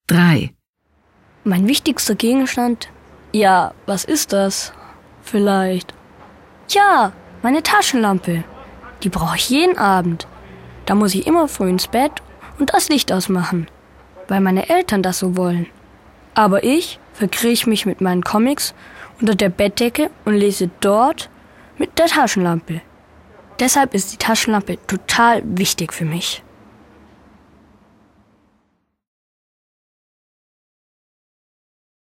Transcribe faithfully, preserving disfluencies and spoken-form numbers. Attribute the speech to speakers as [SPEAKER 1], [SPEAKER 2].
[SPEAKER 1] drei.
[SPEAKER 2] Mein wichtigster Gegenstand? Ja, was ist das? Vielleicht. Ja, meine Taschenlampe. Die brauche ich jeden Abend. Da muss ich immer früh ins Bett und das Licht ausmachen, weil meine Eltern das so wollen. Aber ich verkrieche mich mit meinen Comics unter der Bettdecke und lese dort mit der Taschenlampe. Deshalb ist die Taschenlampe total wichtig für mich.